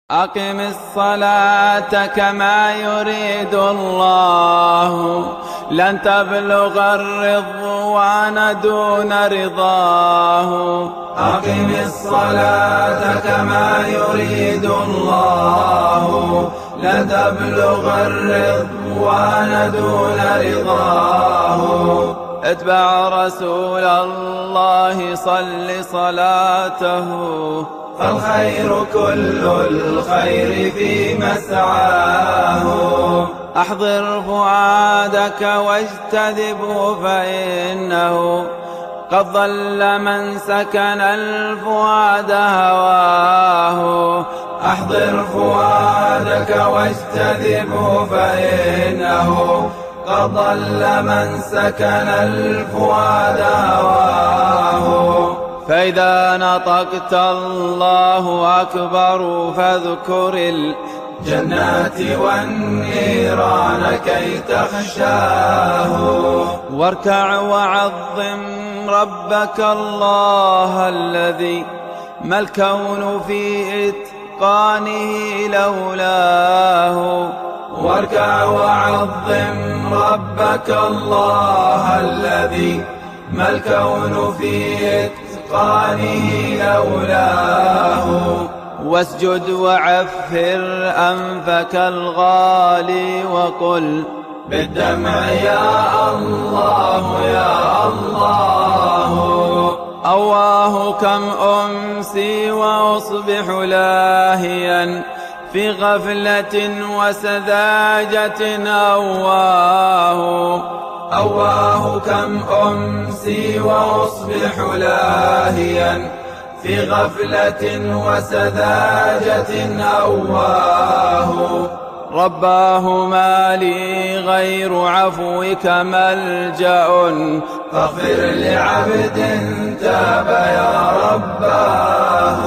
أقم الصلاة كما يريد الله، لن تبلغ الرضوان دون رضاه. أقم الصلاة كما يريد الله، لن تبلغ الرضوان دون رضاه. اتبع رسول الله صل صلاته، فالخير كل الخير في مسعاه. أحضر فؤادك واجتذبه فإنه قد ضل من سكن الفؤاد هواه. أحضر فؤادك واجتذبه فإنه قد ضل من سكن الفؤاد هواه. فإذا نطقت الله أكبر فاذكر الجنات والنيران كي تخشاه. واركع وعظم ربك الله الذي ما الكون في إتقانه لولاه. واركع وعظم ربك الله الذي ما الكون في إتقانه لولاه. واسجد وعفر أنفك الغالي وقل بالدمع يا الله يا الله. أواه كم أمسي وأصبح لاهيا في غفلة وسذاجة أواه. أواه كم أمسي وأصبح لاهيا في غفلة وسذاجة أواه. رباه ما لي غير عفوك ملجأ، فاغفر لعبد تاب يا رباه.